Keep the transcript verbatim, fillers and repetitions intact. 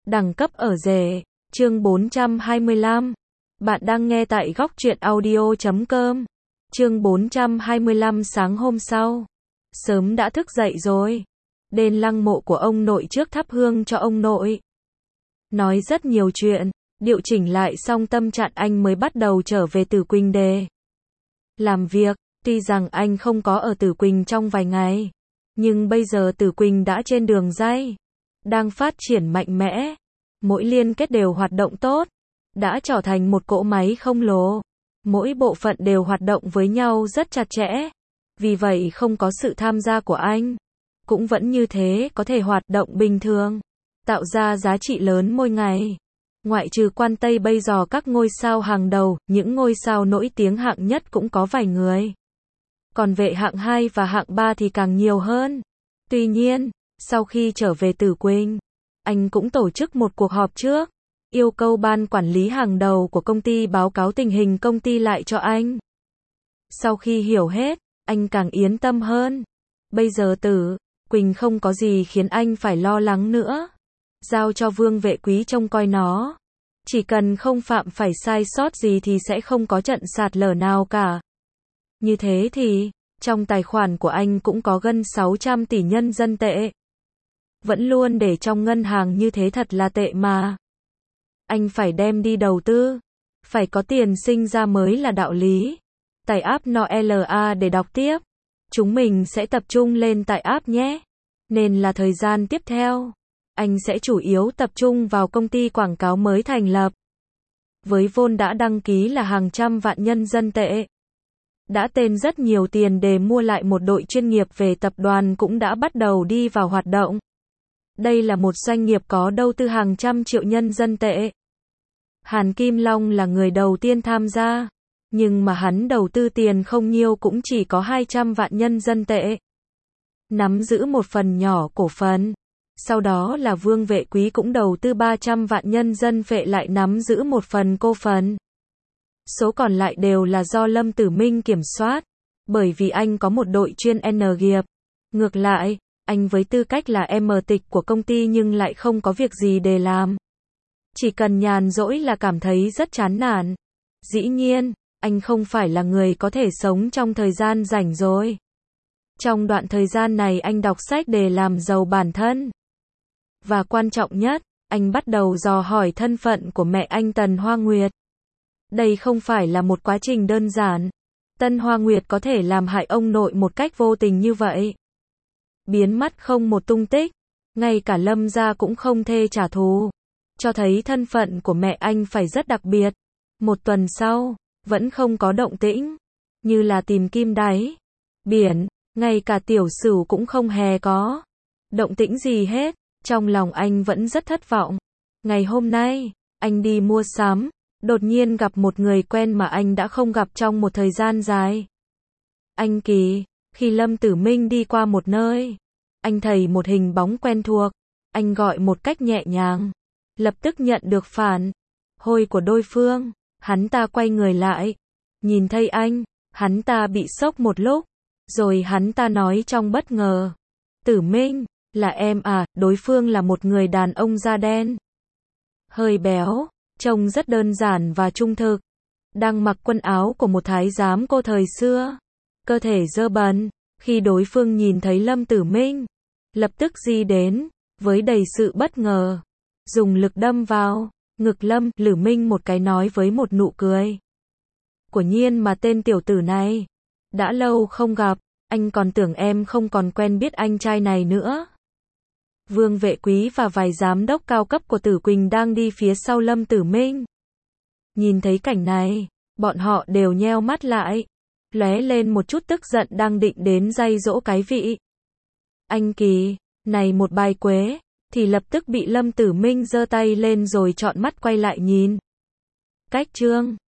Đẳng cấp ở rể, chương bốn trăm hai mươi lăm. Bạn đang nghe tại góc truyện audio chấm com. Chương bốn trăm hai mươi lăm sáng hôm sau. Sớm đã thức dậy rồi. Đến lăng mộ của ông nội trước thắp hương cho ông nội. Nói rất nhiều chuyện, điều chỉnh lại xong tâm trạng anh mới bắt đầu trở về Tử Quỳnh để làm việc. Tuy rằng anh không có ở Tử Quỳnh trong vài ngày, nhưng bây giờ Tử Quỳnh đã trên đường ray, đang phát triển mạnh mẽ. Mỗi liên kết đều hoạt động tốt, đã trở thành một cỗ máy khổng lồ. Mỗi bộ phận đều hoạt động với nhau rất chặt chẽ. Vì vậy không có sự tham gia của anh, cũng vẫn như thế có thể hoạt động bình thường, tạo ra giá trị lớn mỗi ngày. Ngoại trừ Quan Tây bây giờ các ngôi sao hàng đầu, những ngôi sao nổi tiếng hạng nhất cũng có vài người. Còn vệ hạng hai và hạng ba thì càng nhiều hơn. Tuy nhiên, sau khi trở về Tử Quỳnh, anh cũng tổ chức một cuộc họp trước, yêu cầu ban quản lý hàng đầu của công ty báo cáo tình hình công ty lại cho anh. Sau khi hiểu hết, anh càng yên tâm hơn. Bây giờ Tử Quỳnh không có gì khiến anh phải lo lắng nữa. Giao cho Vương Vệ Quý trông coi nó. Chỉ cần không phạm phải sai sót gì thì sẽ không có trận sạt lở nào cả. Như thế thì, trong tài khoản của anh cũng có gần sáu trăm tỷ nhân dân tệ. Vẫn luôn để trong ngân hàng như thế thật là tệ mà. Anh phải đem đi đầu tư. Phải có tiền sinh ra mới là đạo lý. Tải app en o lờ a để đọc tiếp. Chúng mình sẽ tập trung lên tải app nhé. Nên là thời gian tiếp theo, anh sẽ chủ yếu tập trung vào công ty quảng cáo mới thành lập. Với vốn đã đăng ký là hàng trăm vạn nhân dân tệ. Đã tên rất nhiều tiền để mua lại một đội chuyên nghiệp về tập đoàn cũng đã bắt đầu đi vào hoạt động. Đây là một doanh nghiệp có đầu tư hàng trăm triệu nhân dân tệ. Hàn Kim Long là người đầu tiên tham gia, nhưng mà hắn đầu tư tiền không nhiều cũng chỉ có hai trăm vạn nhân dân tệ. Nắm giữ một phần nhỏ cổ phần. Sau đó là Vương Vệ Quý cũng đầu tư ba trăm vạn nhân dân tệ lại nắm giữ một phần cổ phần. Số còn lại đều là do Lâm Tử Minh kiểm soát, bởi vì anh có một đội chuyên N nghiệp. Ngược lại, anh với tư cách là em tịch của công ty nhưng lại không có việc gì để làm. Chỉ cần nhàn rỗi là cảm thấy rất chán nản. Dĩ nhiên, anh không phải là người có thể sống trong thời gian rảnh rỗi. Trong đoạn thời gian này anh đọc sách để làm giàu bản thân. Và quan trọng nhất, anh bắt đầu dò hỏi thân phận của mẹ anh Tần Hoa Nguyệt. Đây không phải là một quá trình đơn giản. Tân Hoa Nguyệt có thể làm hại ông nội một cách vô tình như vậy. Biến mất không một tung tích. Ngay cả Lâm gia cũng không thể trả thù. Cho thấy thân phận của mẹ anh phải rất đặc biệt. Một tuần sau, vẫn không có động tĩnh. Như là tìm kim đáy biển, ngay cả Tiểu Sửu cũng không hề có động tĩnh gì hết. Trong lòng anh vẫn rất thất vọng. Ngày hôm nay, anh đi mua sắm, đột nhiên gặp một người quen mà anh đã không gặp trong một thời gian dài. Anh Kỳ, khi Lâm Tử Minh đi qua một nơi, anh thấy một hình bóng quen thuộc. Anh gọi một cách nhẹ nhàng, lập tức nhận được phản hồi của đối phương. Hắn ta quay người lại, nhìn thấy anh, hắn ta bị sốc một lúc, rồi hắn ta nói trong bất ngờ: Tử Minh, là em à? Đối phương là một người đàn ông da đen, hơi béo, trông rất đơn giản và trung thực, đang mặc quần áo của một thái giám cô thời xưa, cơ thể dơ bẩn. Khi đối phương nhìn thấy Lâm Tử Minh, lập tức di đến, với đầy sự bất ngờ, dùng lực đâm vào ngực Lâm Tử Minh một cái, nói với một nụ cười: Quả nhiên mà tên tiểu tử này, đã lâu không gặp, anh còn tưởng em không còn quen biết anh trai này nữa. Vương Vệ Quý và vài giám đốc cao cấp của Tử Quỳnh đang đi phía sau Lâm Tử Minh. Nhìn thấy cảnh này, bọn họ đều nheo mắt lại, lóe lên một chút tức giận đang định đến day dỗ cái vị anh Kỳ này một bài quế, thì lập tức bị Lâm Tử Minh giơ tay lên rồi trọn mắt quay lại nhìn. Cách chương